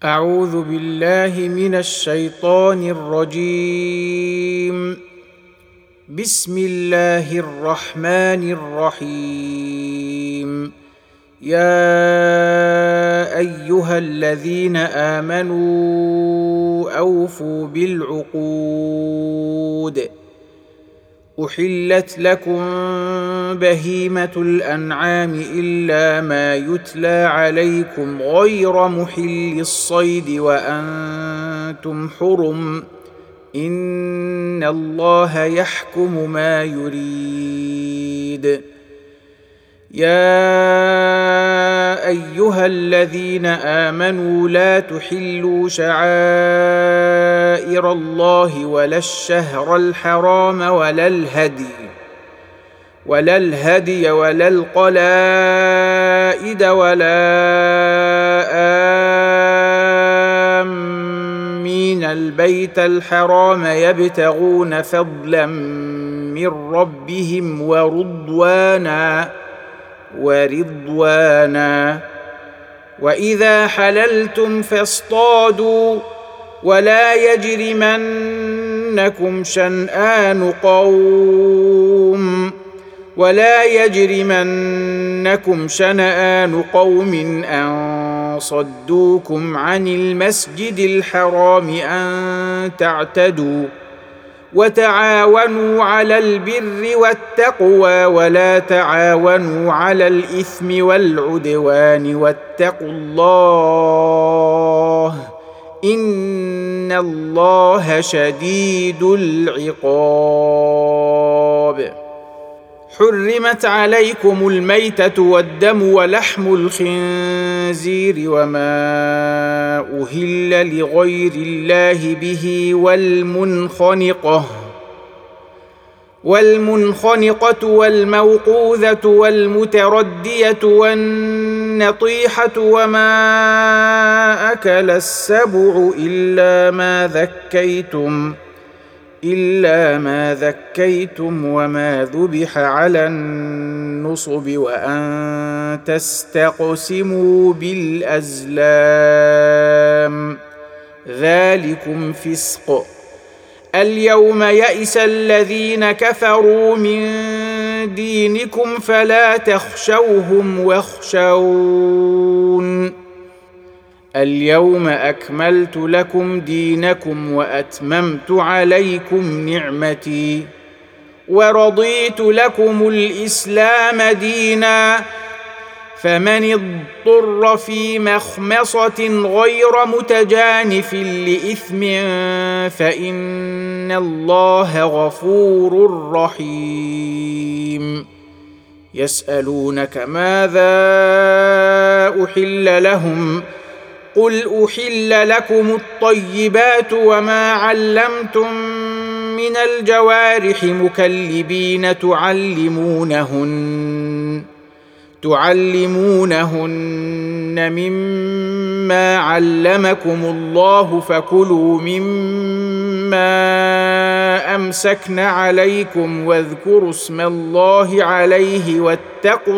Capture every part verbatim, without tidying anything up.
أعوذ بالله من الشيطان الرجيم. بسم الله الرحمن الرحيم. يا أيها الذين آمنوا أوفوا بالعقود. أحلت لكم بهيمة الأنعام إلا ما يتلى عليكم غير محل الصيد وأنتم حرم، إن الله يحكم ما يريد. يا أيها الذين آمنوا لا تحلوا شعائر الله ولا الشهر الحرام ولا الهدي ولا الهدي ولا القلائد ولا آمين البيت الحرام يبتغون فضلا من ربهم ورضوانا ورضوانا وإذا حللتم فاصطادوا ولا يجرمنكم شنآن قوم ولا يجرمنكم شنآن قوم أن صدوكم عن المسجد الحرام أن تعتدوا وتعاونوا على البر والتقوى ولا تعاونوا على الإثم والعدوان واتقوا الله إن الله شديد العقاب. حرمت عليكم الميتة والدم ولحم الخنزير وما أهل لغير الله به والمنخنقة والمنخنقة والموقوذة والمتردية والنطيحة وما أكل السبع إلا ما ذكيتم إلا ما ذكيتم وما ذبح على النصب وأن تستقسموا بالأزلام ذلكم فسق. اليوم يئس الذين كفروا من دينكم فلا تخشوهم واخشون. اليوم أكملت لكم دينكم وأتممت عليكم نعمتي ورضيت لكم الإسلام دينا فمن اضطر في مخمصة غير متجانف لإثم فإن الله غفور رحيم. يسألونك ماذا أحل لهم قل أحل لكم الطيبات وما علمتم من الجوارح مكلبين تعلمونهن تعلمونهن مما علمكم الله فكلوا مما أمسكن عليكم واذكروا اسم الله عليه واتقوا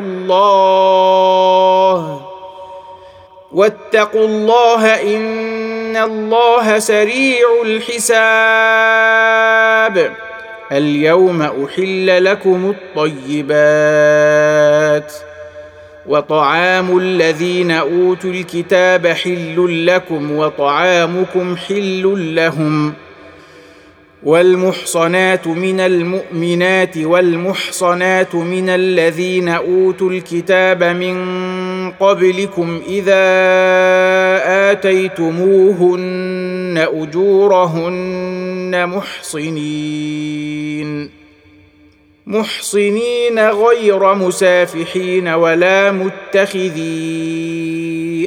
الله واتقوا الله إن الله سريع الحساب. اليوم أحل لكم الطيبات وطعام الذين أوتوا الكتاب حل لكم وطعامكم حل لهم والمحصنات من المؤمنات والمحصنات من الذين أوتوا الكتاب من قبلكم إذا آتيتموهن أجورهن محصنين محصنين غير مسافحين ولا متخذي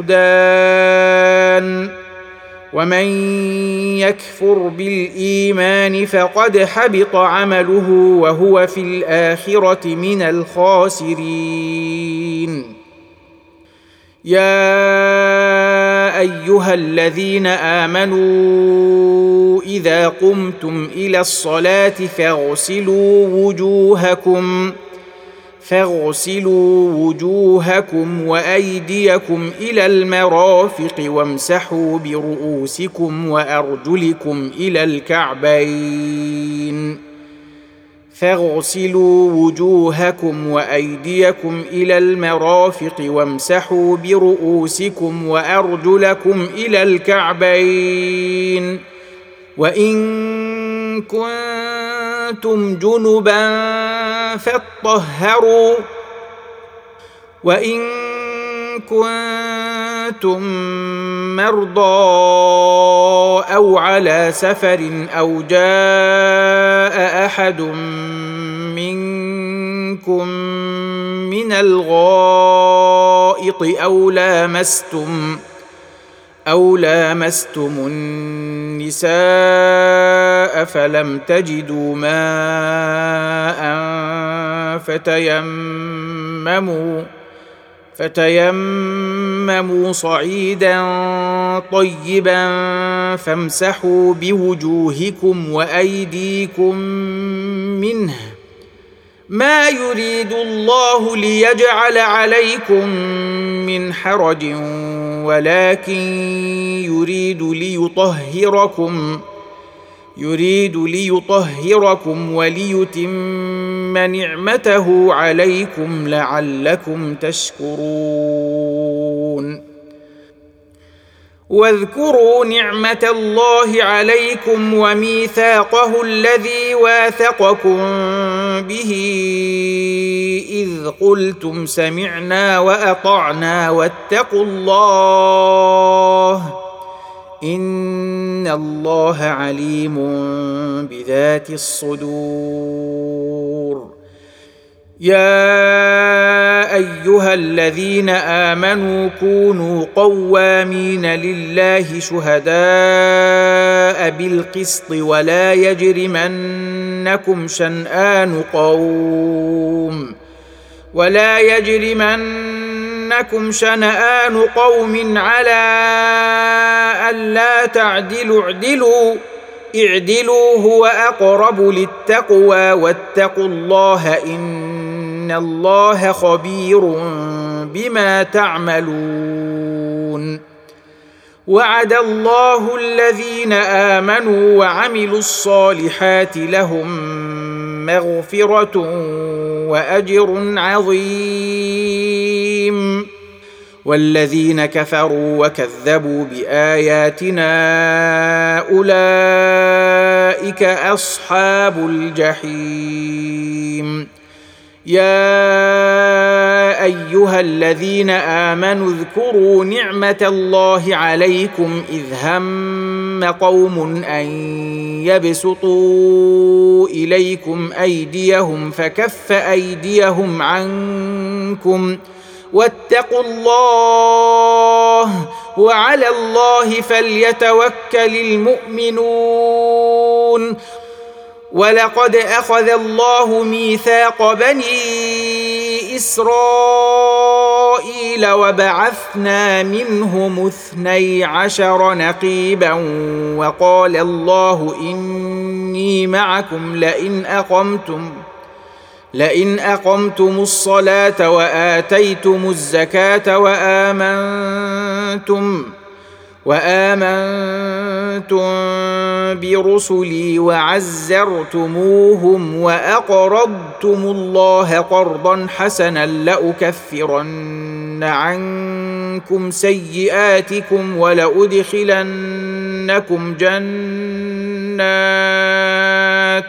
أخدان ومن يكفر بالإيمان فقد حبط عمله وهو في الآخرة من الخاسرين. يا أيها الذين آمنوا إذا قمتم إلى الصلاة فاغسلوا وجوهكم فاغسلوا وجوهكم وأيديكم إلى المرافق وامسحوا برؤوسكم وأرجلكم إلى الكعبين فاغسلوا وجوهكم وأيديكم إلى المرافق وامسحوا برؤوسكم وأرجلكم إلى الكعبين وإن كنتم جنبا فاطهروا وإن كنتم مرضى أو على سفر أو جاء أحد منكم من الغائط أو لامستم أو لامستم النساء فلم تجدوا ماء فتيمموا فتيمموا صعيدا طيبا فامسحوا بوجوهكم وأيديكم منه ما يريد الله ليجعل عليكم من حرج ولكن يريد ليطهركم يريد ليطهركم وليتم نعمته عليكم لعلكم تشكرون واذكروا نعمة الله عليكم وميثاقه الذي واثقكم به إذ قلتم سمعنا وأطعنا واتقوا الله إن الله عليم بذات الصدور يا أيها الذين آمنوا كونوا قوامين لله شهداء بالقسط ولا يجرمنكم شنآن قوم ولا يجرمنكم شنآن قوم على ألا تعدلوا اعدلوا اعدلوا هو أقرب للتقوى واتقوا الله إن الله خبير بما تعملون وعد الله الذين آمنوا وعملوا الصالحات لهم مغفرة وأجر عظيم والذين كفروا وكذبوا بآياتنا أولئك أصحاب الجحيم يا أيها الذين آمنوا اذكروا نعمة الله عليكم إذ هم قوم أن يبسطوا إليكم أيديهم فكف أيديهم عنكم واتقوا الله وعلى الله فليتوكل المؤمنون ولقد أخذ الله ميثاق بني إسرائيل وبعثنا منهم اثني عشر نقيبا وقال الله إني معكم لئن أقمتم لئن أقمتم الصلاة وآتيتم الزكاة وآمنتم وآمنتم برسلي وعزرتموهم وأقرضتم الله قرضا حسنا لأكفرن عنكم سيئاتكم ولأدخلنكم جنات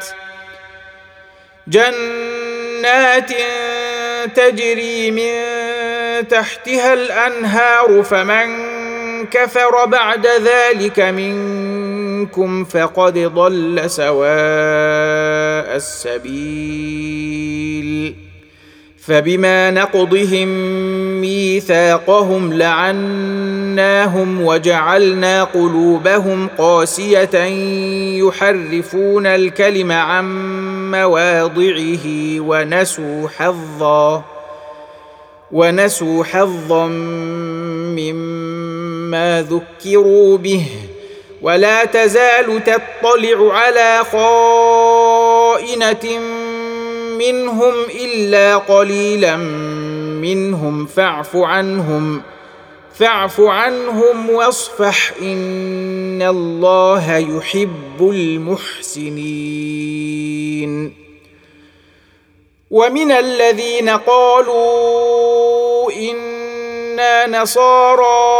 جنات تجري من تحتها الأنهار فمن كفر بعد ذلك منكم فقد ضل سواء السبيل فبما نقضهم ميثاقهم لعناهم وجعلنا قلوبهم قاسية يحرفون الكلم عن مواضعه ونسوا حظا ونسوا حظا مما ذكروا به ولا تزال تطلع على خائنة منهم إلا قليلا منهم فاعف عنهم فاعف عنهم واصفح إن الله يحب المحسنين. ومن الذين قالوا إنا نصارى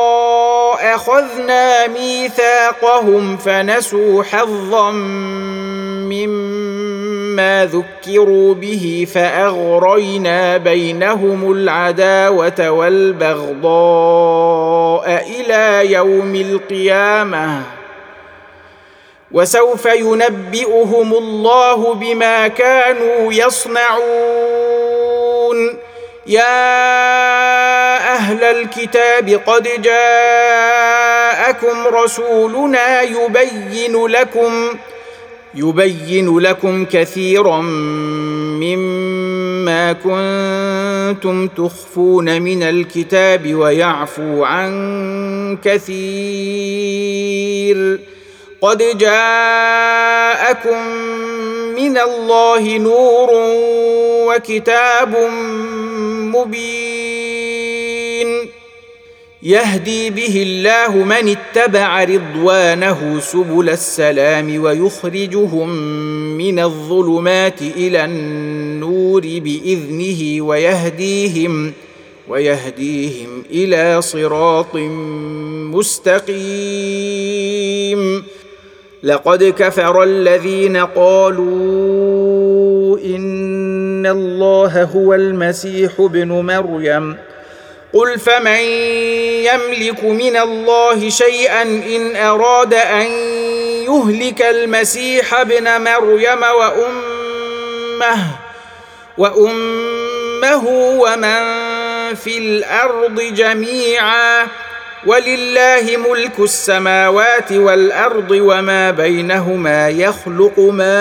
أخذنا ميثاقهم فنسوا حظا مما ذكروا به فأغرينا بينهم العداوة والبغضاء إلى يوم القيامة وسوف ينبئهم الله بما كانوا يصنعون. يا أهل الكتاب قد جاءكم رسولنا يبين لكم يبين لكم كثيرا مما كنتم تخفون من الكتاب ويعفو عن كثير. قد جاءكم من الله نور وكتاب مبين يهدي به الله من اتبع رضوانه سبل السلام ويخرجهم من الظلمات إلى النور بإذنه ويهديهم ويهديهم إلى صراط مستقيم. لقد كفر الذين قالوا إن الله هو المسيح ابن مريم قل فمن يملك من الله شيئا إن أراد أن يهلك المسيح ابن مريم وأمه وأمه ومن في الأرض جميعا ولله ملك السماوات والأرض وما بينهما يخلق ما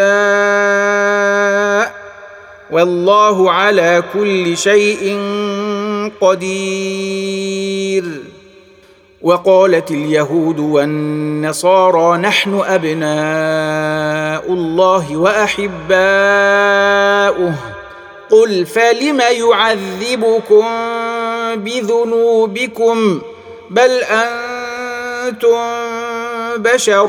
يشاء والله على كل شيء قدير. وقالت اليهود والنصارى نحن أبناء الله وأحباؤه قل فلم يعذبكم بذنوبكم بل أنتم بشر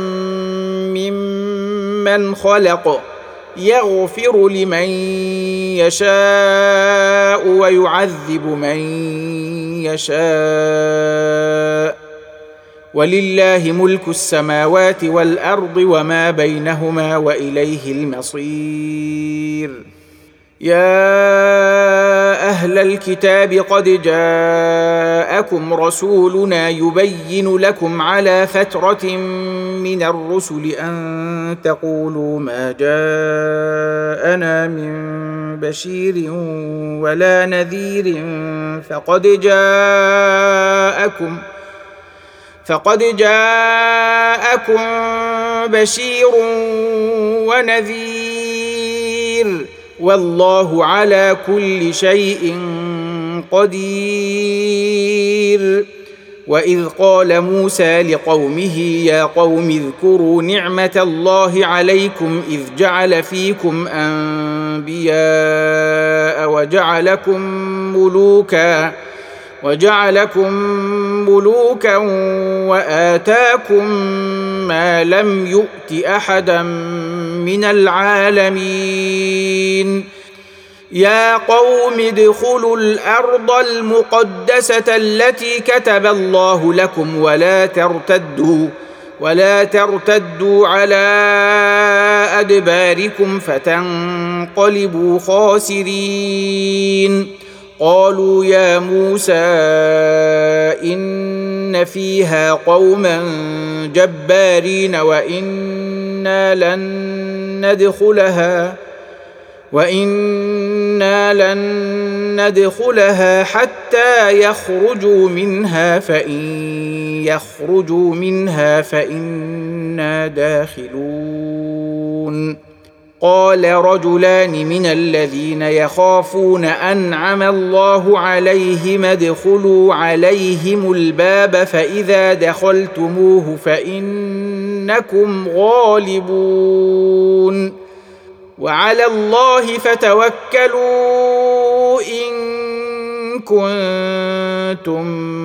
ممن خلق يغفر لمن يشاء ويعذب من يشاء ولله ملك السماوات والأرض وما بينهما وإليه المصير. يا أهل الكتاب قد جاءكم رسولنا يبين لكم على فترة من الرسل أن تقولوا ما جاءنا من بشير ولا نذير فقد جاءكم فقد جاءكم بشير ونذير والله على كل شيء قدير. وإذ قال موسى لقومه يا قوم اذكروا نعمة الله عليكم إذ جعل فيكم أنبياء وجعلكم ملوكا وجعلكم ملوكا وآتاكم ما لم يؤت أحدا من العالمين. يا قوم ادخلوا الأرض المقدسة التي كتب الله لكم ولا ترتدوا ولا ترتدوا على أدباركم فتنقلبوا خاسرين. قالوا يا موسى إن فيها قوما جبارين وإنا لن ندخلها وإنا لن ندخلها حتى يخرجوا منها فإن يخرجوا منها فإنا داخلون. قال رجلان من الذين يخافون أنعم الله عليهم ادخلوا عليهم الباب فإذا دخلتموه فإنكم غالبون. وعلى الله فتوكلوا إن كنتم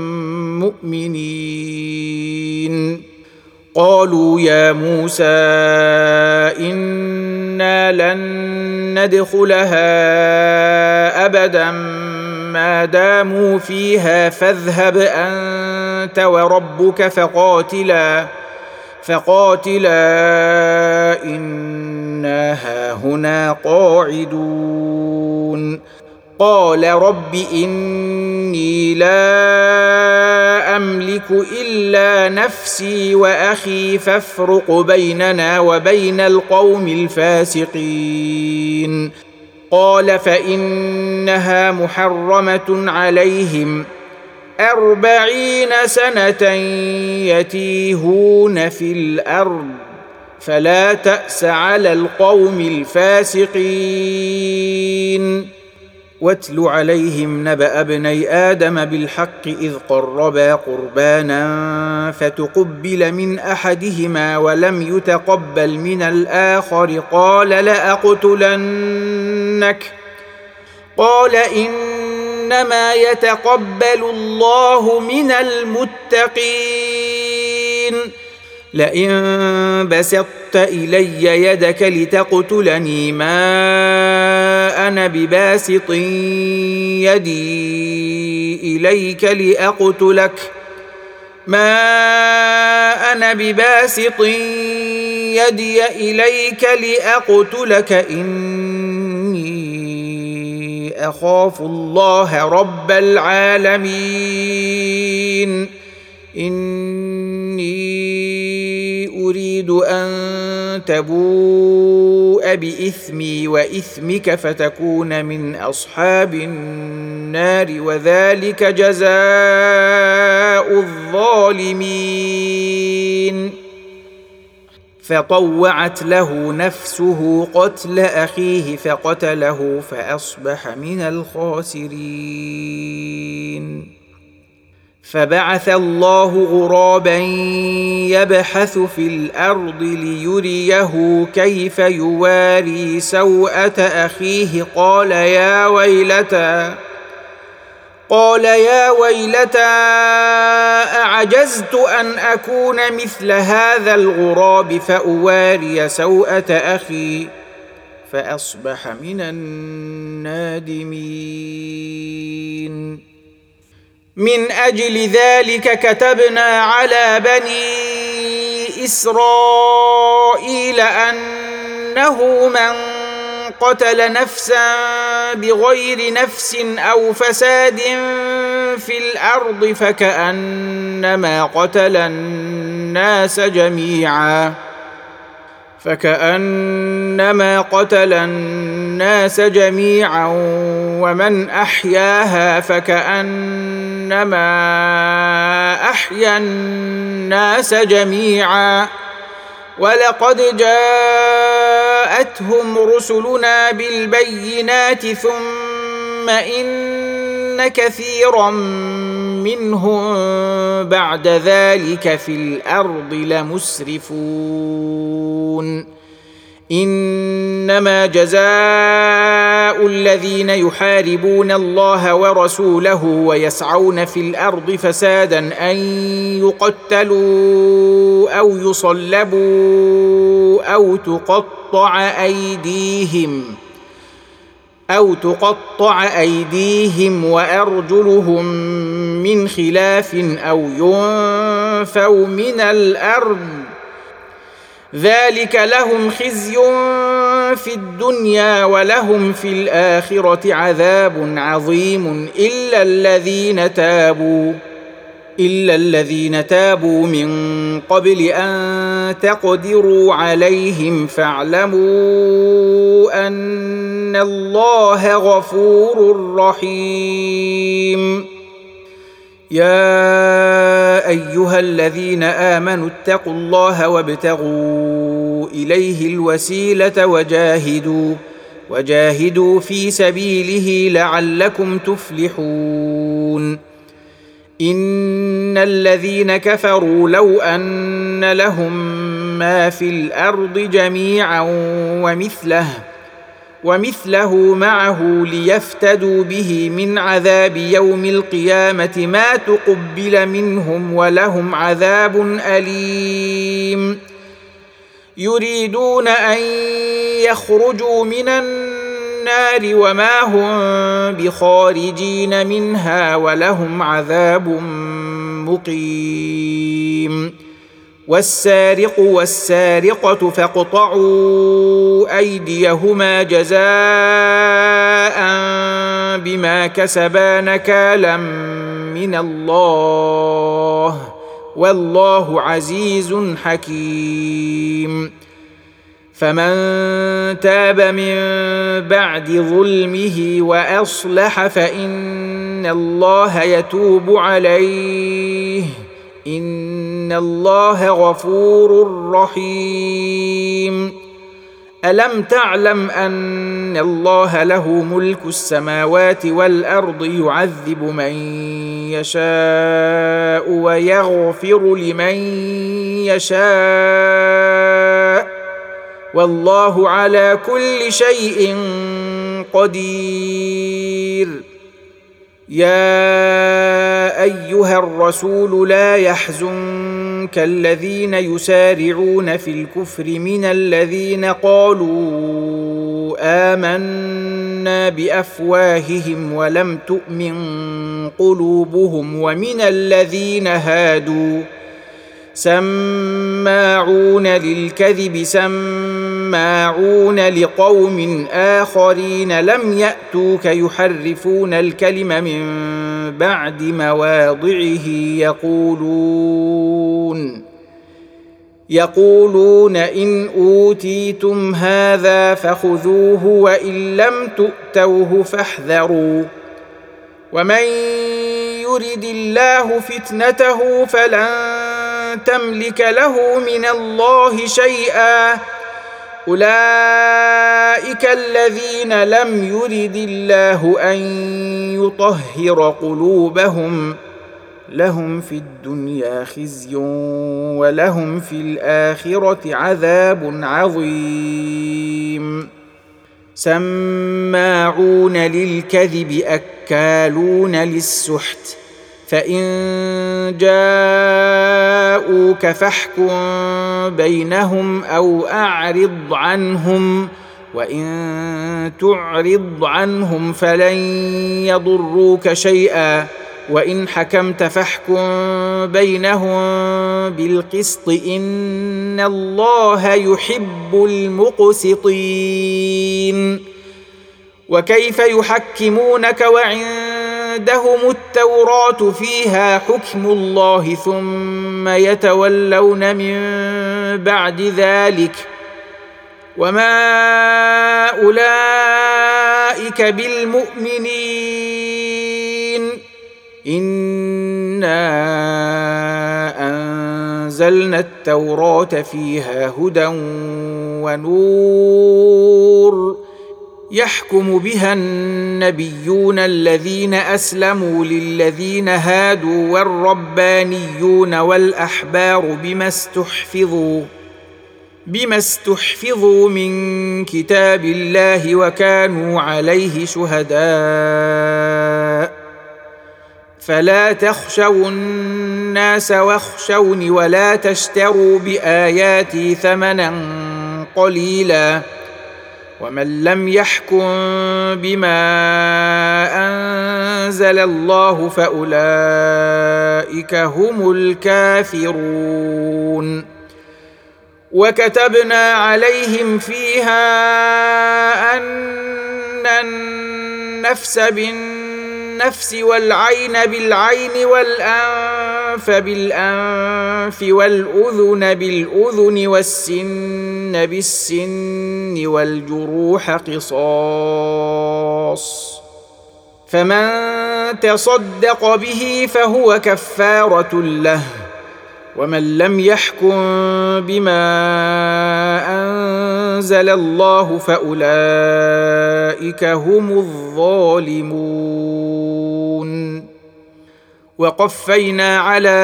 مؤمنين. قالوا يا موسى إنا لن ندخلها أبدا ما داموا فيها فاذهب أنت وربك فقاتلا فقاتلا إنا هاهنا قاعدون. قال رب إني لا أملك إلا نفسي وأخي فافرق بيننا وبين القوم الفاسقين. قال فإنها محرمة عليهم أربعين سنة يتيهون في الأرض فلا تأس على القوم الفاسقين. واتل عليهم نبأ ابني آدم بالحق إذ قربا قربانا فتقبل من أحدهما ولم يتقبل من الآخر قال لأقتلنك قال إنما يتقبل الله من المتقين. لئن بسطت إلي يدك لتقتلني ما أنا بباسط يدي إليك لأقتلك ما أنا بباسط يدي إليك لأقتلك إني أخاف الله رب العالمين. إني أريد أن تبوء بإثمي وإثمك فتكون من أصحاب النار وذلك جزاء الظالمين. فطوعت له نفسه قتل أخيه فقتله فأصبح من الخاسرين. فبعث الله غرابا يبحث في الأرض ليريه كيف يواري سوءة أخيه قال يا ويلتى قال يا ويلتى أعجزت أن أكون مثل هذا الغراب فأواري سوءة أخي فأصبح من النادمين. من أجل ذلك كتبنا على بني إسرائيل أنه من قتل نفسا بغير نفس أو فساد في الأرض فكأنما قتل الناس جميعا فكأنما قتل الناس جميعا ومن أحياها فكأنما أحيا الناس جميعا. ولقد جاءتهم رسلنا بالبينات ثم إن كثيرا منهم بعد ذلك في الأرض لمسرفون. إنما جزاء الذين يحاربون الله ورسوله ويسعون في الأرض فسادا أن يقتلوا أو يصلبوا أو تقطع أيديهم أو تقطع أيديهم وأرجلهم من خلاف أو ينفوا من الأرض ذلك لهم خزي في الدنيا ولهم في الآخرة عذاب عظيم إلا الذين تابوا إلا الذين تابوا من قبل أن تقدروا عليهم فاعلموا أن الله غفور رحيم. يا أيها الذين آمنوا اتقوا الله وابتغوا إليه الوسيلة وجاهدوا وجاهدوا في سبيله لعلكم تفلحون. إن الذين كفروا لو أن لهم ما في الأرض جميعا ومثله ومثله معه ليفتدوا به من عذاب يوم القيامة ما تقبل منهم ولهم عذاب أليم يريدون أن يخرجوا من النار وما هم بخارجين منها ولهم عذاب مقيم والسارق والسارقة فاقطعوا أيديهما جزاء بما كسبا نكالا من الله والله عزيز حكيم فمن تاب من بعد ظلمه وأصلح فإن الله يتوب عليه إن الله غفور رحيم ألم تعلم أن الله له ملك السماوات والأرض يعذب من يشاء ويغفر لمن يشاء والله على كل شيء قدير يا أيها الرسول لا يحزنك الذين يسارعون في الكفر من الذين قالوا آمنا بأفواههم ولم تؤمن قلوبهم ومن الذين هادوا سماعون للكذب سماعون لقوم آخرين لم يأتوك يحرفون الكلم من بعد مواضعه يقولون يقولون إن أوتيتم هذا فخذوه وإن لم تؤتوه فاحذروا ومن يرد الله فتنته فلن تملك له من الله شيئا أولئك الذين لم يرد الله أن يطهر قلوبهم لهم في الدنيا خزي ولهم في الآخرة عذاب عظيم سماعون للكذب أكالون للسحت فإن جاءوك فاحكم بينهم أو أعرض عنهم وإن تعرض عنهم فلن يضروك شيئا وإن حكمت فاحكم بينهم بالقسط إن الله يحب المقسطين وكيف يحكمونك وعندهم التوراة فيها حكم الله ثم يتولون من بعد ذلك وما أولئك بالمؤمنين إنا أنزلنا التوراة فيها هدى ونور يحكم بها النبيون الذين أسلموا للذين هادوا والربانيون والأحبار بما استحفظوا بما استحفظوا من كتاب الله وكانوا عليه شهداء فلا تخشوا الناس واخشوني ولا تشتروا بآياتي ثمنا قليلا ومن لم يحكم بما أنزل الله فأولئك هم الكافرون وكتبنا عليهم فيها أن النفس بالنفس والعين بالعين والأنف بالأنف والأذن بالأذن والسن بالسن والجروح قصاص فمن تصدق به فهو كفارة له ومن لم يحكم بما أنزل الله فأولئك هم الظالمون وقفينا على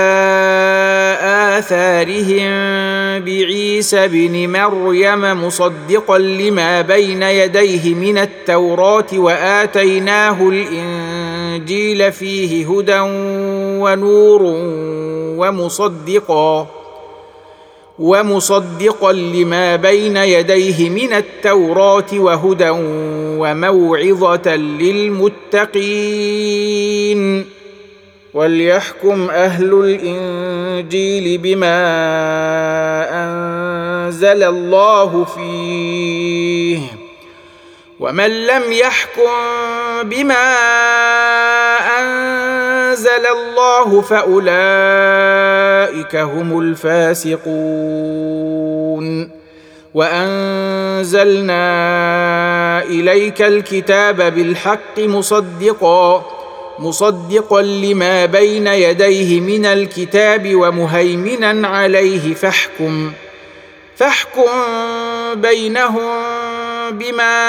آثارهم بعيسى ابن مريم مصدقا لما بين يديه من التوراة وآتيناه الإنجيل فيه هدى ونور ومصدقا ومصدقا لما بين يديه من التوراة وهدى وموعظة للمتقين. وليحكم أهل الإنجيل بما أنزل الله فيه، ومن لم يحكم بما أنزل الله فأولئك هم الفاسقون. وأنزلنا إليك الكتاب بالحق مصدقا مصدقا لما بين يديه من الكتاب ومهيمنا عليه فاحكم فاحكم بينهم بما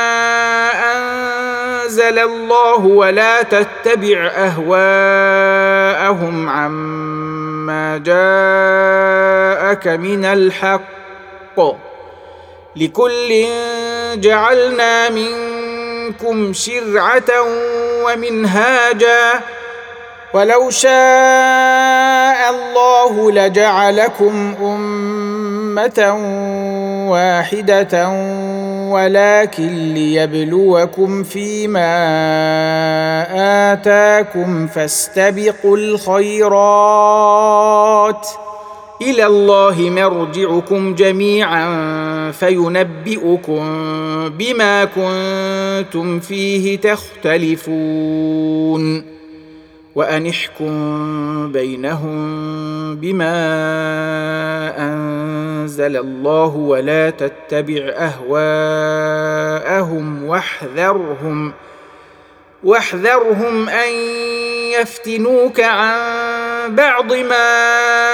أنزل الله ولا تتبع أهواءهم عما جاءك من الحق، لكل جعلنا منكم شرعة ومنهاجا ولو شاء الله لجعلكم أمة واحدة ولكن ليبلوكم فيما آتاكم فاستبقوا الخيرات إلى الله مرجعكم جميعا فينبئكم بما كنتم فيه تختلفون. وأن احكم بينهم بما أنزل الله ولا تتبع أهواءهم واحذرهم واحذرهم أن يفتنوك عن بعض ما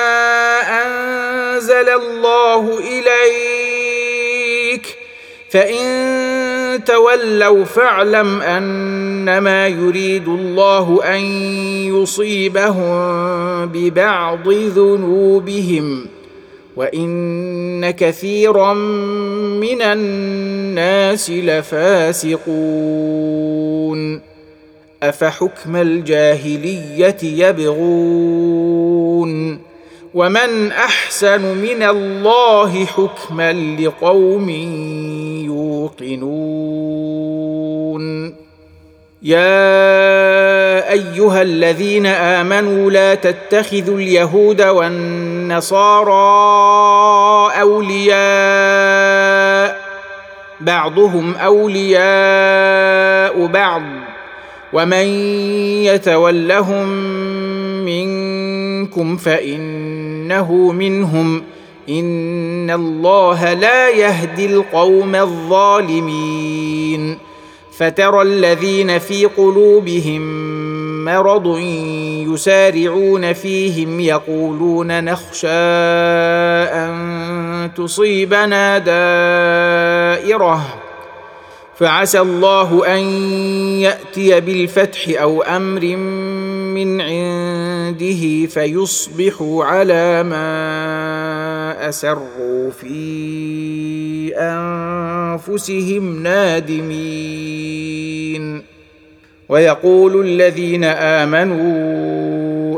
أنزل الله إليك، فإن تولوا فاعلم أنما يريد الله أن يصيبهم ببعض ذنوبهم وإن كثيرا من الناس لفاسقون. أفحكم الجاهلية يبغون ومن أحسن من الله حكما لقوم يوقنون. يا أيها الذين آمنوا لا تتخذوا اليهود والنصارى أولياء بعضهم أولياء بعض ومن يتولهم منكم فإنه منهم إن الله لا يهدي القوم الظالمين. فترى الذين في قلوبهم مرض يسارعون فيهم يقولون نخشى أن تصيبنا دائرة فعسى الله أن يأتي بالفتح أو أمر من عنده فيصبحوا على ما أسروا في أنفسهم نادمين. ويقول الذين آمنوا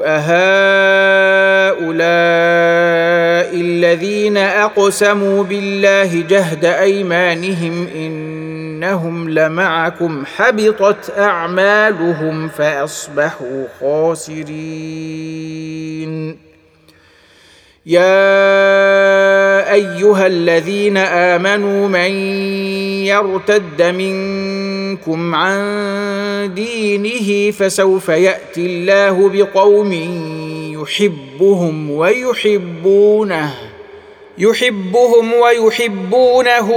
أهؤلاء الذين أقسموا بالله جهد أيمانهم إنهم لمعكم حبطت أعمالهم فأصبحوا خاسرين. يا أيها الذين آمنوا من يرتد منكم عن دينه فسوف يأتي الله بقوم يحبهم ويحبونه يحبهم ويحبونه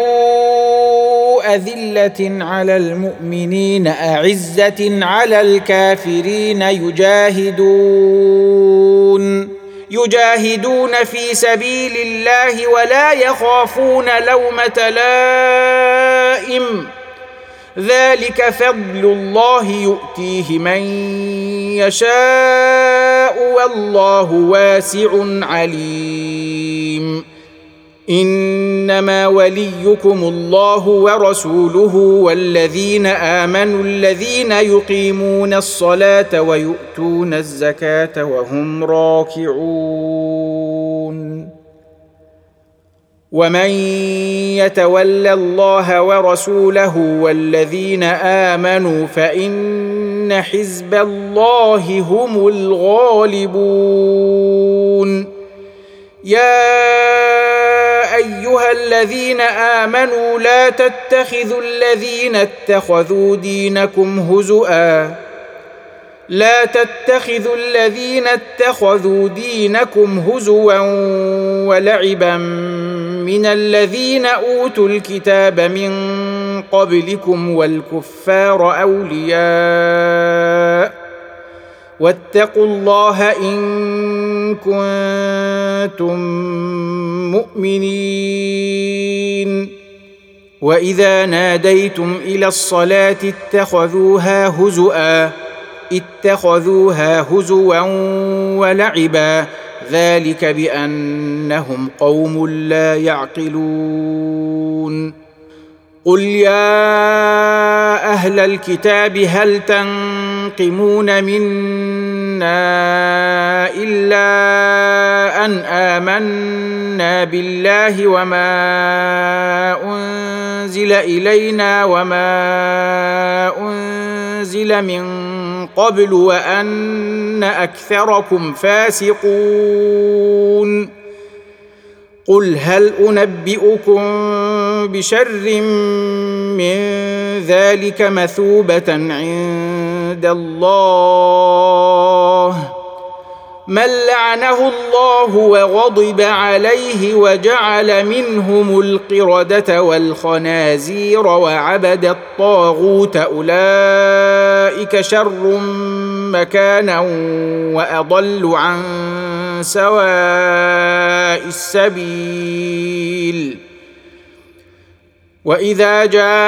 أذلة على المؤمنين أعزة على الكافرين يجاهدون يجاهدون في سبيل الله ولا يخافون لومة لائم ذلك فضل الله يؤتيه من يشاء والله واسع عليم. إنما وليكم الله ورسوله والذين آمنوا الذين يقيمون الصلاة ويؤتون الزكاة وهم راكعون. ومن يتول الله ورسوله والذين آمنوا فإن حزب الله هم الغالبون. يا أيها الذين آمنوا لا تتخذوا الذين اتخذوا دينكم هزؤا لا تتخذوا الذين اتخذوا دينكم هزوا ولعبا من الذين أوتوا الكتاب من قبلكم والكفار أولياء واتقوا الله إن كنتم مؤمنين. وإذا ناديتم إلى الصلاة اتخذوها هزؤا اتخذوها هزوا ولعبا ذلك بأنهم قوم لا يعقلون. قل يا أهل الكتاب هل تنقمون منا إلا أن آمنا بالله وما أنزل إلينا وما أنزل من قبل وأن أكثركم فاسقون. قل هل أنبئكم بشر من ذلك مثوبة عند الله من لعنه الله وغضب عليه وجعل منهم القردة والخنازير وعبد الطاغوت أولئك شر مكانا وأضل عن سواء السبيل. وإذا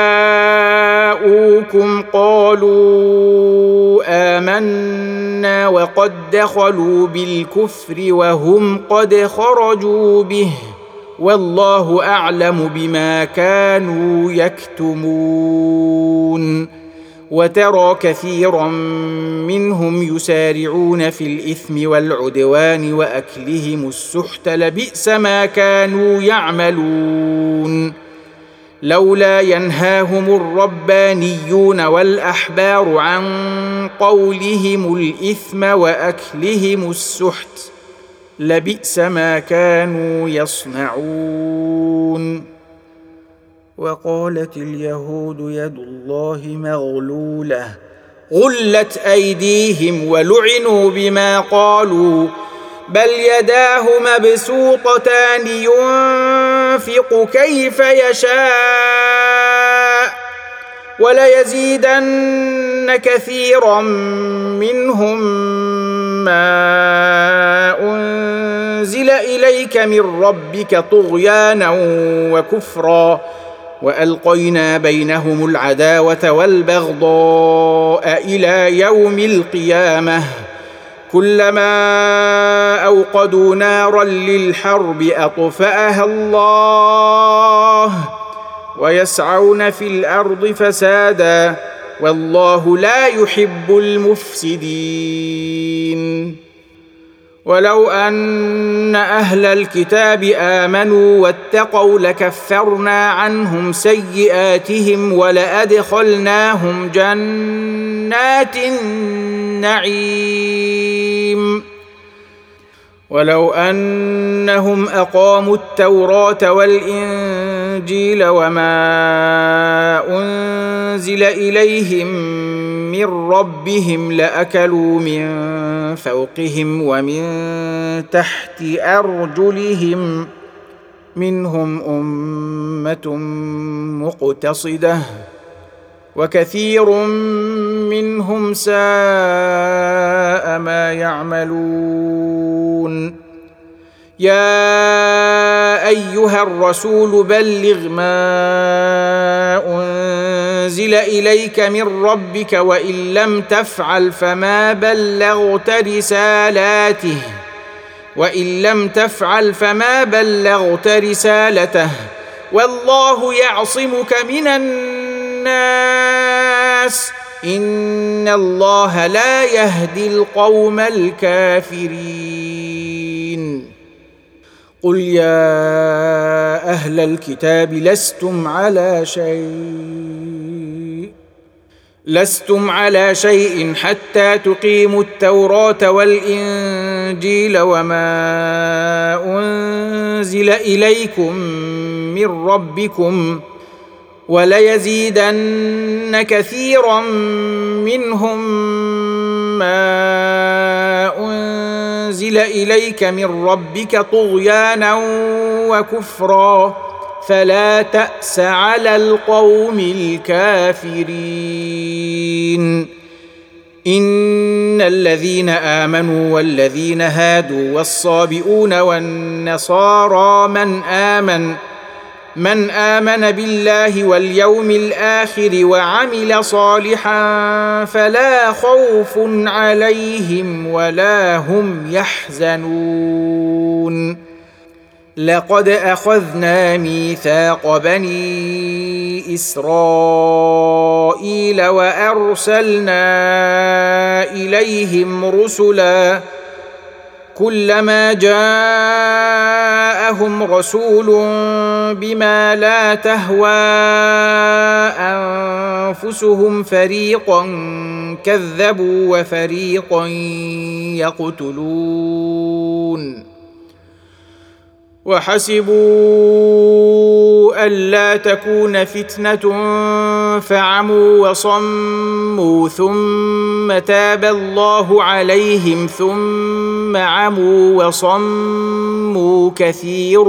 جاءوكم قالوا آمنا وقد دخلوا بالكفر وهم قد خرجوا به والله أعلم بما كانوا يكتمون. وترى كثيرا منهم يسارعون في الإثم والعدوان وأكلهم السحت لبئس ما كانوا يعملون. لولا ينهاهم الربانيون والأحبار عن قولهم الإثم وأكلهم السحت لبئس ما كانوا يصنعون. وقالت اليهود يد الله مغلولة غلت أيديهم ولعنوا بما قالوا بل يداه مبسوطتان ينفق كيف يشاء وليزيدن كثيرا منهم ما أنزل إليك من ربك طغيانا وكفرا وألقينا بينهم العداوة والبغضاء إلى يوم القيامة كلما أوقدوا نارا للحرب أطفأها الله ويسعون في الأرض فسادا والله لا يحب المفسدين. ولو أن أهل الكتاب آمنوا واتقوا لكفرنا عنهم سيئاتهم ولأدخلناهم جنات النعيم. ولو أنهم أقاموا التوراة والإنجيل وما أنزل إليهم من ربهم لأكلوا من فوقهم ومن تحت أرجلهم منهم أمة مقتصدة وكثير منهم ساء ما يعملون. يا أيها الرسول بلغ ما أنزل إليك من ربك وإن لم تفعل فما بلغت رسالاته وإن لم تفعل فما بلغت رسالته والله يعصمك من الناس إن الله لا يهدي القوم الكافرين. قل يا أهل الكتاب لستم على شيء لستم على شيء حتى تقيموا التوراة والإنجيل وما أنزل إليكم من ربكم وليزيدن كثيرا منهم ما أنزل إليك من ربك طغيانا وكفرا فلا تأس على القوم الكافرين. إن الذين آمنوا والذين هادوا والصابئون والنصارى من آمن من آمن بالله واليوم الآخر وعمل صالحا فلا خوف عليهم ولا هم يحزنون. لقد أخذنا ميثاق بني إسرائيل وأرسلنا إليهم رسلا كلما جاءهم رسول بما لا تهوى أنفسهم فريقا كذبوا وفريقا يقتلون وحسبوا ألا تكون فتنة فعموا وصموا ثم تاب الله عليهم ثم عموا وصموا كثير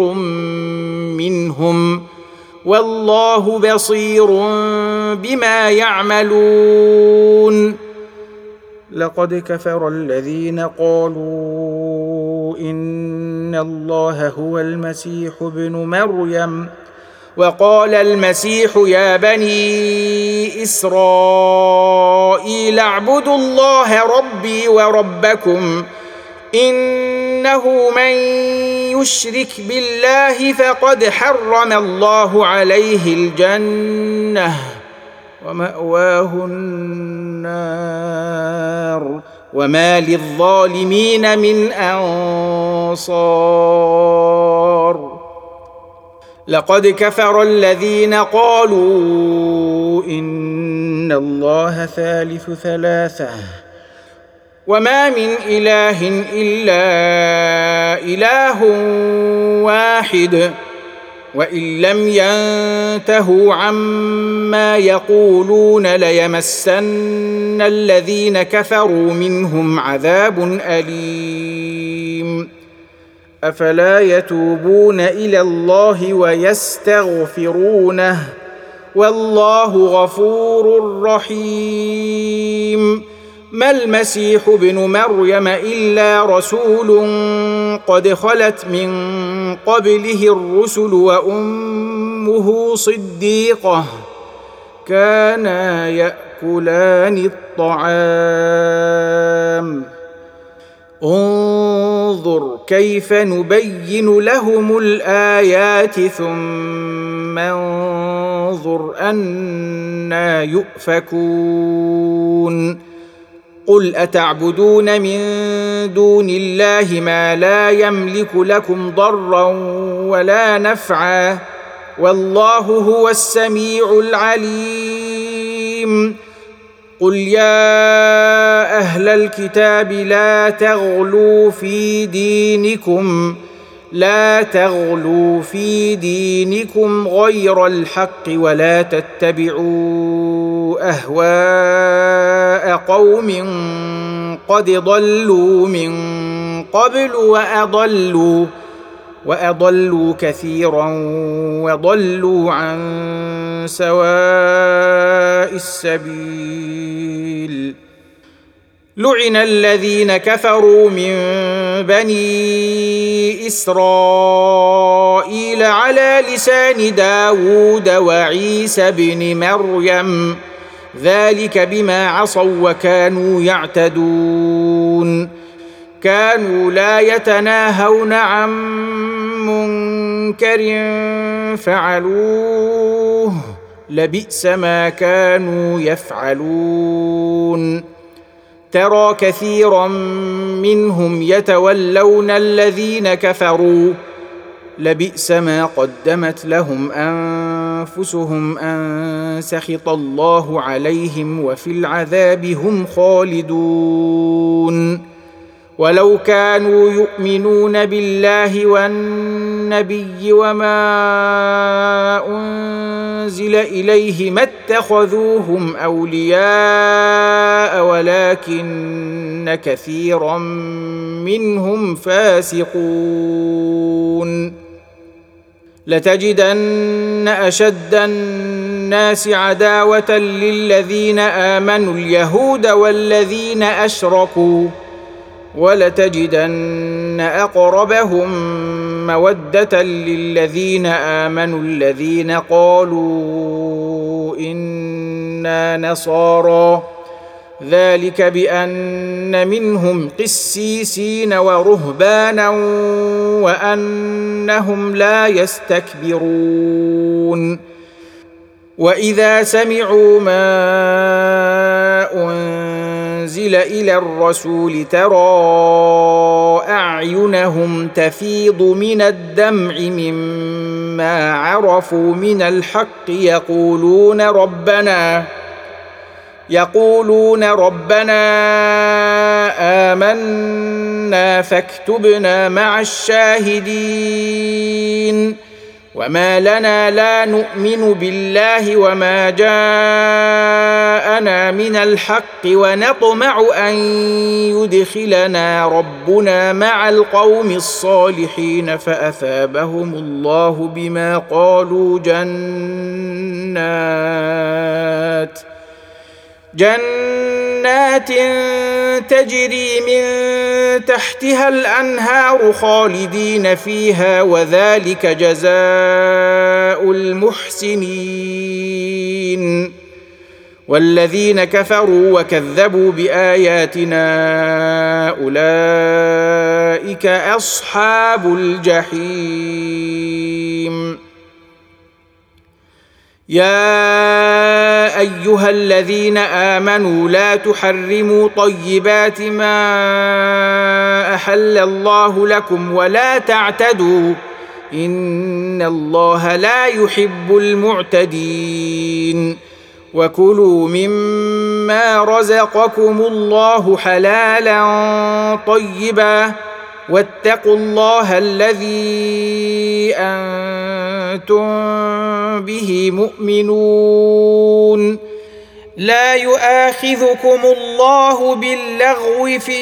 منهم والله بصير بما يعملون. لقد كفر الذين قالوا إن الله هو المسيح ابن مريم وقال المسيح يا بني إسرائيل اعبدوا الله ربي وربكم إنه من يشرك بالله فقد حرم الله عليه الجنة ومأواه النار وما للظالمين من أنصار. لقد كفر الذين قالوا إن الله ثالث ثلاثة وما من إله إلا إله واحد وإن لم ينتهوا عما يقولون ليمسن الذين كفروا منهم عذاب أليم. أفلا يتوبون إلى الله ويستغفرونه والله غفور رحيم. ما المسيح ابن مريم إلا رسول قد خلت من قبله الرسل وأمه صديقة كانا يأكلان الطعام انظر كيف نبين لهم الآيات ثم انظر أنى يؤفكون. قل أتعبدون من دون الله ما لا يملك لكم ضرا ولا نفعا والله هو السميع العليم. قل يا أهل الكتاب لا تغلوا في دينكم لا تغلوا في دينكم غير الحق ولا تتبعوا أهواء قوم قد ضلوا من قبل وأضلوا وأضلوا كثيرا وضلوا عن سواء السبيل. لعن الذين كفروا من بني إسرائيل إسرائيل على لسان داود وعيسى بن مريم ذلك بما عصوا وكانوا يعتدون كانوا لا يتناهون عن منكر فعلوه لبئس ما كانوا يفعلون ترى كثيرا منهم يتولون الذين كفروا لبئس ما قدمت لهم أنفسهم أن سخط الله عليهم وفي العذاب هم خالدون ولو كانوا يؤمنون بالله والنبي وما أنزل إليه ما اتخذوهم أولياء ولكن كثيرا منهم فاسقون لتجدن أشد الناس عداوة للذين آمنوا اليهود والذين أشركوا ولتجدن أقربهم مودة للذين آمنوا الذين قالوا إنا نصارى ذلك بأن منهم قسيسين ورهبانا وأنهم لا يستكبرون وإذا سمعوا ما أنزل إلى الرسول ترى أعينهم تفيض من الدمع مما عرفوا من الحق يقولون ربنا يقولون ربنا آمنا فاكتبنا مع الشاهدين وما لنا لا نؤمن بالله وما جاءنا من الحق ونطمع أن يدخلنا ربنا مع القوم الصالحين فأثابهم الله بما قالوا جنات جنات تجري من تحتها الأنهار خالدين فيها وذلك جزاء المحسنين والذين كفروا وكذبوا بآياتنا أولئك أصحاب الجحيم يا أيها الذين آمنوا لا تحرموا طيبات ما أحل الله لكم ولا تعتدوا إن الله لا يحب المعتدين وكلوا مما رزقكم الله حلالا طيبا واتقوا الله الذي أنتم به مؤمنون لا يؤاخذكم الله باللغو في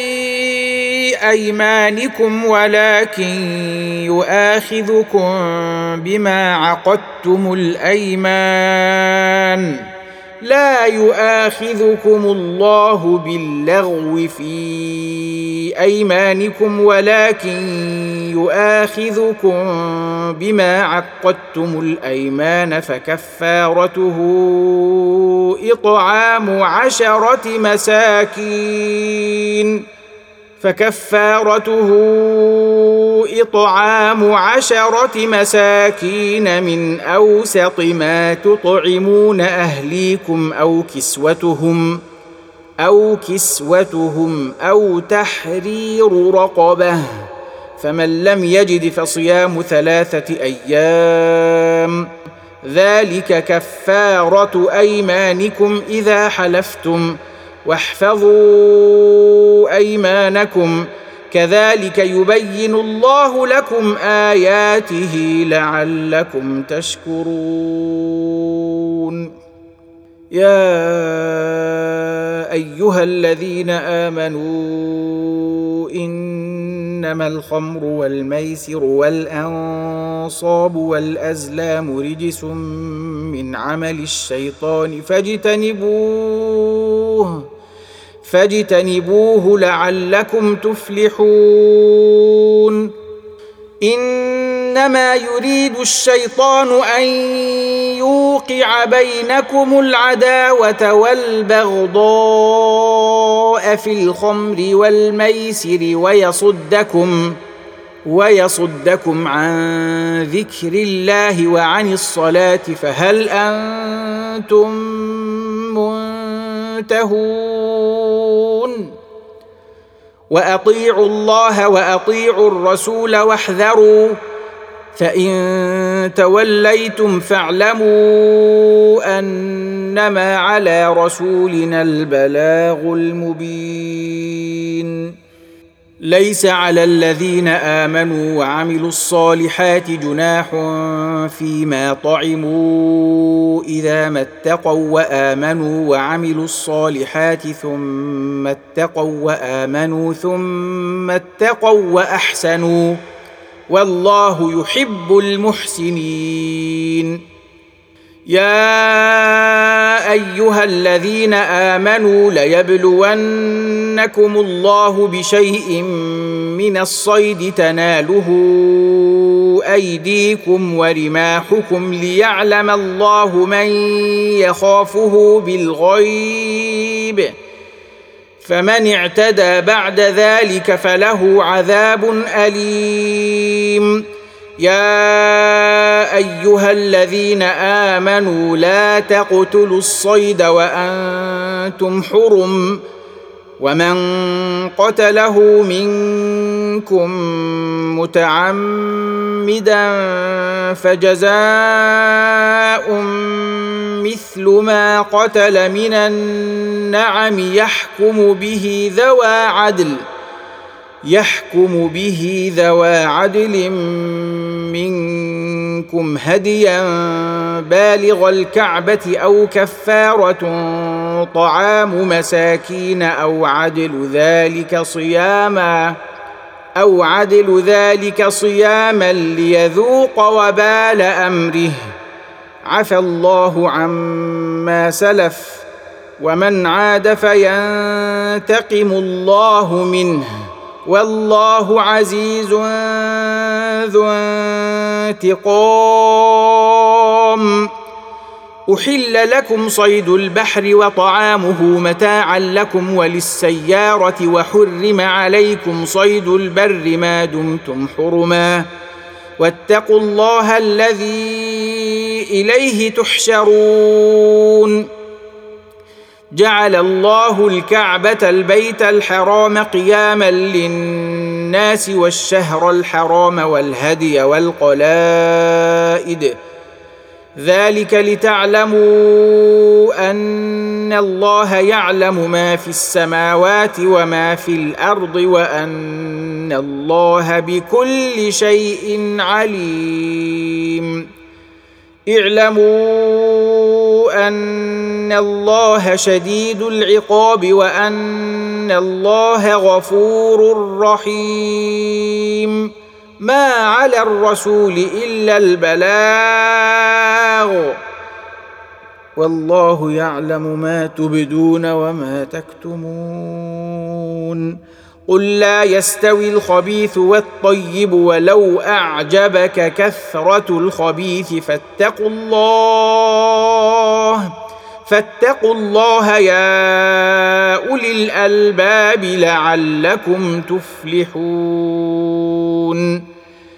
أيمانكم ولكن يؤاخذكم بما عقدتم الأيمان لا يؤاخذكم الله باللغو في أيمانكم ولكن يؤاخذكم بما عقدتم الأيمان فكفارته إطعام عشرة مساكين فكفارته إطعام عشرة مساكين من أوسط ما تطعمون أهليكم أو كسوتهم أو كسوتهم أو تحرير رقبة فمن لم يجد فصيام ثلاثة أيام ذلك كفارة أيمانكم إذا حلفتم واحفظوا أيمانكم كذلك يبين الله لكم آياته لعلكم تشكرون يا أيها الذين آمنوا إنما الخمر والميسر والأنصاب والأزلام رجس من عمل الشيطان فاجتنبوه فاجتنبوه لعلكم تفلحون إن إنما يريد الشيطان أن يوقع بينكم العداوة والبغضاء في الخمر والميسر ويصدكم ويصدكم عن ذكر الله وعن الصلاة فهل أنتم منتهون وأطيعوا الله وأطيعوا الرسول واحذروا فإن توليتم فاعلموا أنما على رسولنا البلاغ المبين ليس على الذين آمنوا وعملوا الصالحات جناح فيما طعموا إذا ما اتقوا وآمنوا وعملوا الصالحات ثم اتقوا وآمنوا ثم اتقوا وأحسنوا والله يحب المحسنين يا أيها الذين آمنوا ليبلونكم الله بشيء من الصيد تناله أيديكم ورماحكم ليعلم الله من يخافه بالغيب فمن اعتدى بعد ذلك فله عذاب أليم يا أيها الذين آمنوا لا تقتلوا الصيد وأنتم حرم ومن قتله منكم متعمدا فجزاء مثل ما قتل من النعم يحكم به ذوى عدل يحكم به ذوى عدل منكم هديا بالغ الكعبة أو كفارة طعام مساكين أو عدل ذلك صياما أو عدل ذلك صياما ليذوق وبال أمره عفى الله عما سلف ومن عاد فينتقم الله منه والله عزيز ذو انتقام أحل لكم صيد البحر وطعامه متاعا لكم وللسيارة وحرم عليكم صيد البر ما دمتم حرما واتقوا الله الذي إليه تحشرون جعل الله الكعبة البيت الحرام قياما للناس والشهر الحرام والهدي والقلائد ذلك لتعلموا أن الله يعلم ما في السماوات وما في الأرض وأن الله بكل شيء عليم اعلموا أن الله شديد العقاب وأن الله غفور رحيم ما على الرسول إلا البلاغ والله يعلم ما تبدون وما تكتمون قل لا يستوي الخبيث والطيب ولو أعجبك كثرة الخبيث فاتقوا الله فاتقوا الله يا أولي الألباب لعلكم تفلحون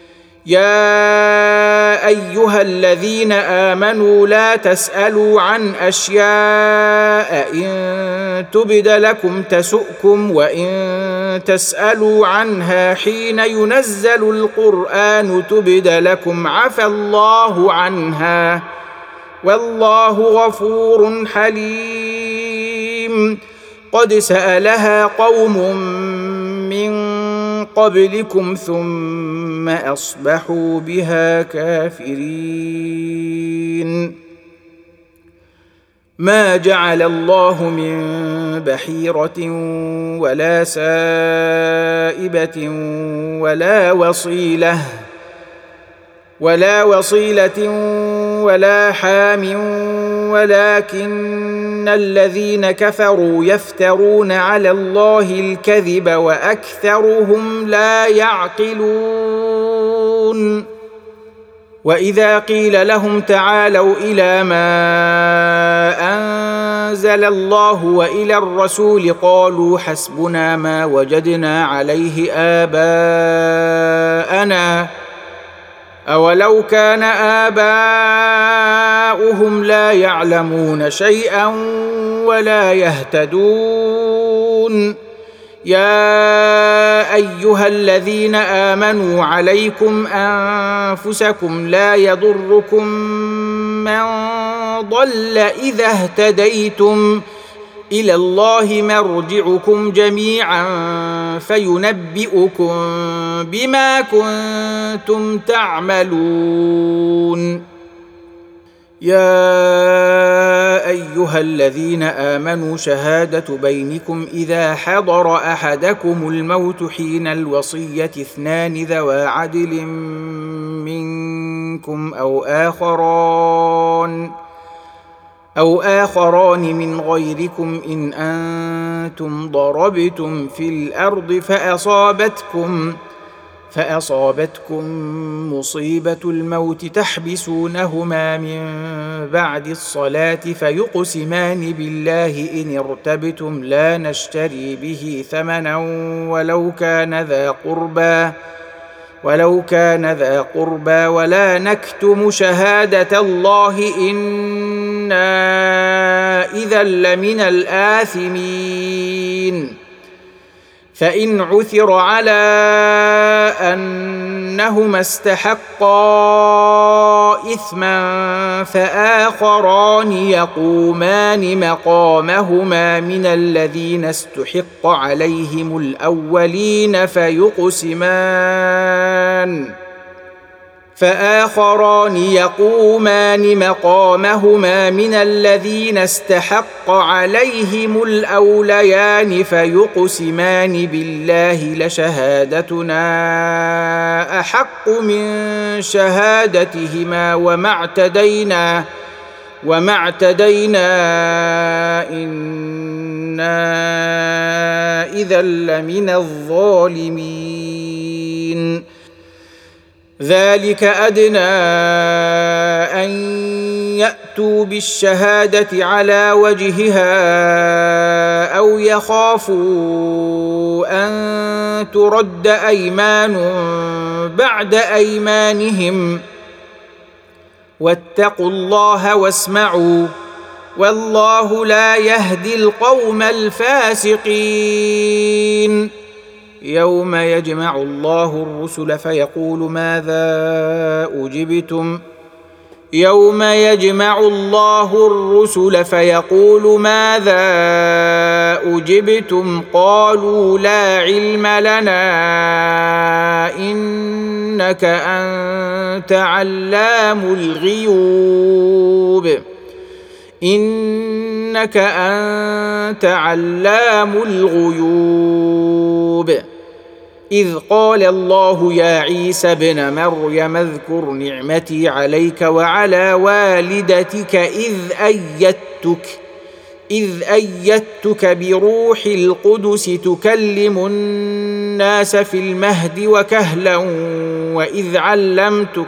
يا أيها الذين آمنوا لا تسألوا عن أشياء إن تبد لكم تسؤكم وإن تسألوا عنها حين ينزل القرآن تبد لكم عفى الله عنها والله غفور حليم قد سألها قوم من قبلكم ثم أصبحوا بها كافرين ما جعل الله من بحيرة ولا سائبة ولا وصيلة ولا وصيلة ولا حام ولكن الذين كفروا يفترون على الله الكذب وأكثرهم لا يعقلون وإذا قيل لهم تعالوا إلى ما أنزل الله وإلى الرسول قالوا حسبنا ما وجدنا عليه آباءنا أولو كان آباؤهم لا يعلمون شيئا ولا يهتدون يا أيها الذين آمنوا عليكم أنفسكم لا يضركم من ضل إذا اهتديتم إلى الله مرجعكم جميعا فينبئكم بما كنتم تعملون يا أيها الذين آمنوا شهادة بينكم إذا حضر أحدكم الموت حين الوصية اثنان ذوى عدل منكم أو آخران أو آخران من غيركم إن أنتم ضربتم في الأرض فأصابتكم فأصابتكم مصيبة الموت تحبسونهما من بعد الصلاة فيقسمان بالله إن ارتبتم لا نشتري به ثمنا ولو كان ذا قربى ولو كان ذا قربى ولا نكتم شهادة الله إنا إذا لمن الآثمين فإن عثر على أنهما استحقا إثما فآخران يقومان مقامهما من الذين استحق عليهم الأولين فيقسمان فآخران يقومان مقامهما من الذين استحق عليهم الأوليان فيقسمان بالله لشهادتنا أحق من شهادتهما وما اعتدينا وما اعتدينا إنا إذا لمن الظالمين ذلك أدنى أن يأتوا بالشهادة على وجهها أو يخافوا أن ترد أيمان بعد أيمانهم واتقوا الله واسمعوا والله لا يهدي القوم الفاسقين يوم يجمع الله الرسل فيقول ماذا أجبتم يوم يجمع الله الرسل فيقول ماذا أجبتم قالوا لا علم لنا إنك أنت علام الغيوب إنك أنت علام الغيوب إذ قال الله يا عيسى ابن مريم اذكر نعمتي عليك وعلى والدتك إذ أيدتك إذ أيدتك بروح القدس تكلم الناس في المهد وكهلا وإذ علمتك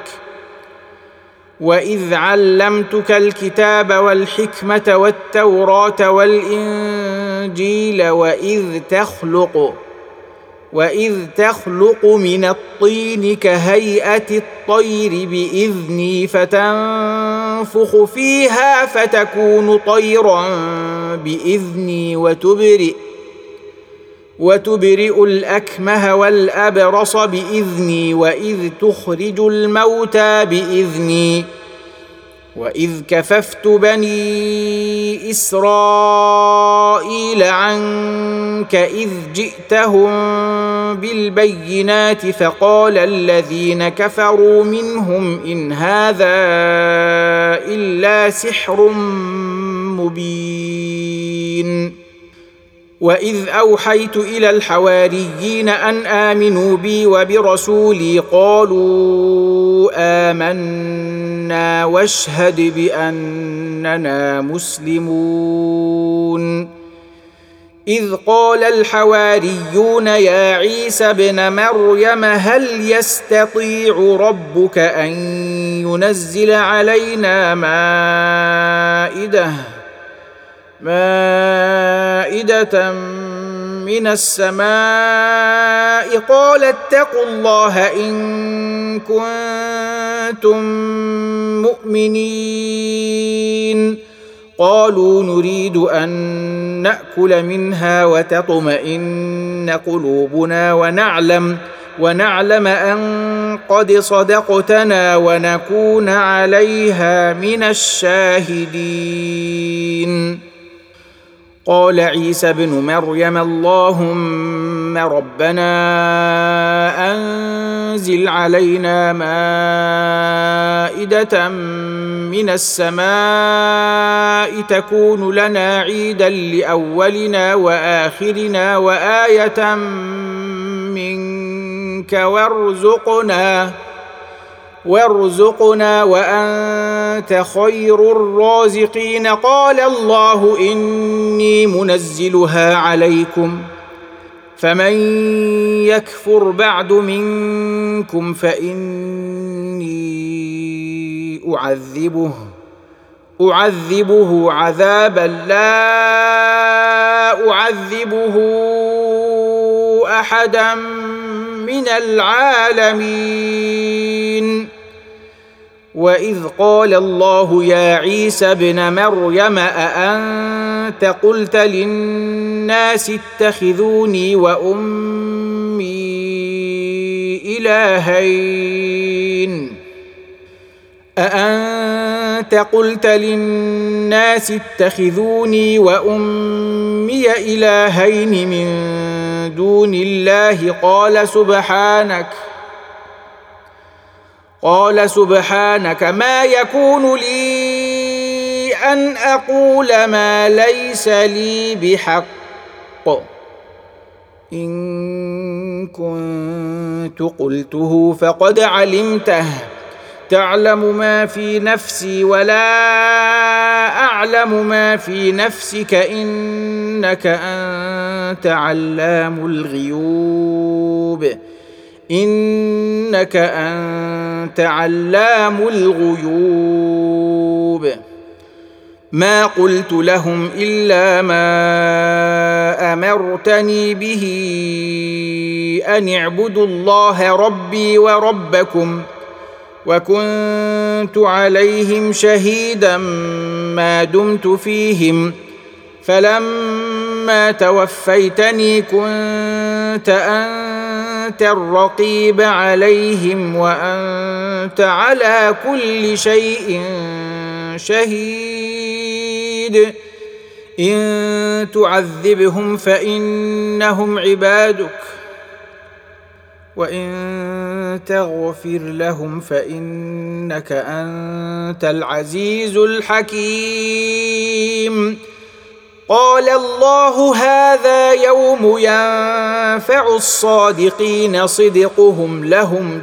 وإذ علمتك الكتاب والحكمة والتوراة والإنجيل وإذ تخلق وإذ تخلق من الطين كهيئة الطير بإذني فتنفخ فيها فتكون طيرا بإذني وتبرئ وتبرئ الأكمه والأبرص بإذني وإذ تخرج الموتى بإذني وإذ كففت بني إسرائيل عنك إذ جئتهم بالبينات فقال الذين كفروا منهم إن هذا إلا سحر مبين وإذ أوحيت إلى الحواريين أن آمنوا بي وبرسولي قالوا آمنا واشهد بأننا مسلمون إذ قال الحواريون يا عيسى ابن مريم هل يستطيع ربك أن ينزل علينا مائدة مائدة من السماء قال اتقوا الله إن كنتم مؤمنين قالوا نريد أن نأكل منها وتطمئن قلوبنا ونعلم ونعلم أن قد صدقتنا ونكون عليها من الشاهدين قال عيسى ابن مريم اللهم ربنا أنزل علينا مائدة من السماء تكون لنا عيدا لأولنا وآخرنا وآية منك وارزقنا وارزقنا وأنت خير الرازقين قال الله إني منزلها عليكم فمن يكفر بعد منكم فإني أعذبه أعذبه عذابا لا أعذبه أحدا من العالمين وإذ قال الله يا عيسى ابن مريم أأنت قلت للناس اتخذوني وأمي إلهين أأنت قلت للناس اتخذوني وأمي إلهين من دون الله قال سبحانك قال سبحانك ما يكون لي أن أقول ما ليس لي بحق إن كنت قلته فقد علمته تعلم ما في نفسي ولا أعلم ما في نفسك إنك أنت علام الغيوب إنك أنت علام الغيوب ما قلت لهم إلا ما أمرتني به أن اعبدوا الله ربي وربكم وكنت عليهم شهيدا ما دمت فيهم فلما توفيتني كنت أنت الرقيب عليهم وأنت على كل شيء شهيد إن تعذبهم فإنهم عبادك وإن تغفر لهم فإنك أنت العزيز الحكيم قال الله هذا يوم ينفع الصادقين صدقهم لهم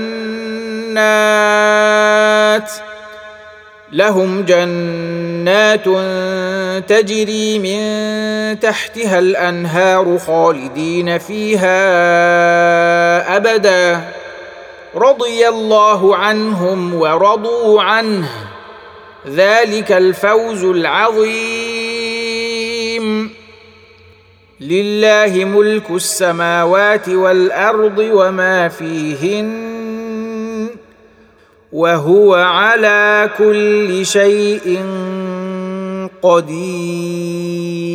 جنات لهم جنات تجري من تحتها الأنهار خالدين فيها أبدا رضي الله عنهم ورضوا عنه ذلك الفوز العظيم لله ملك السماوات والأرض وما فيهن وهو على كل شيء قدير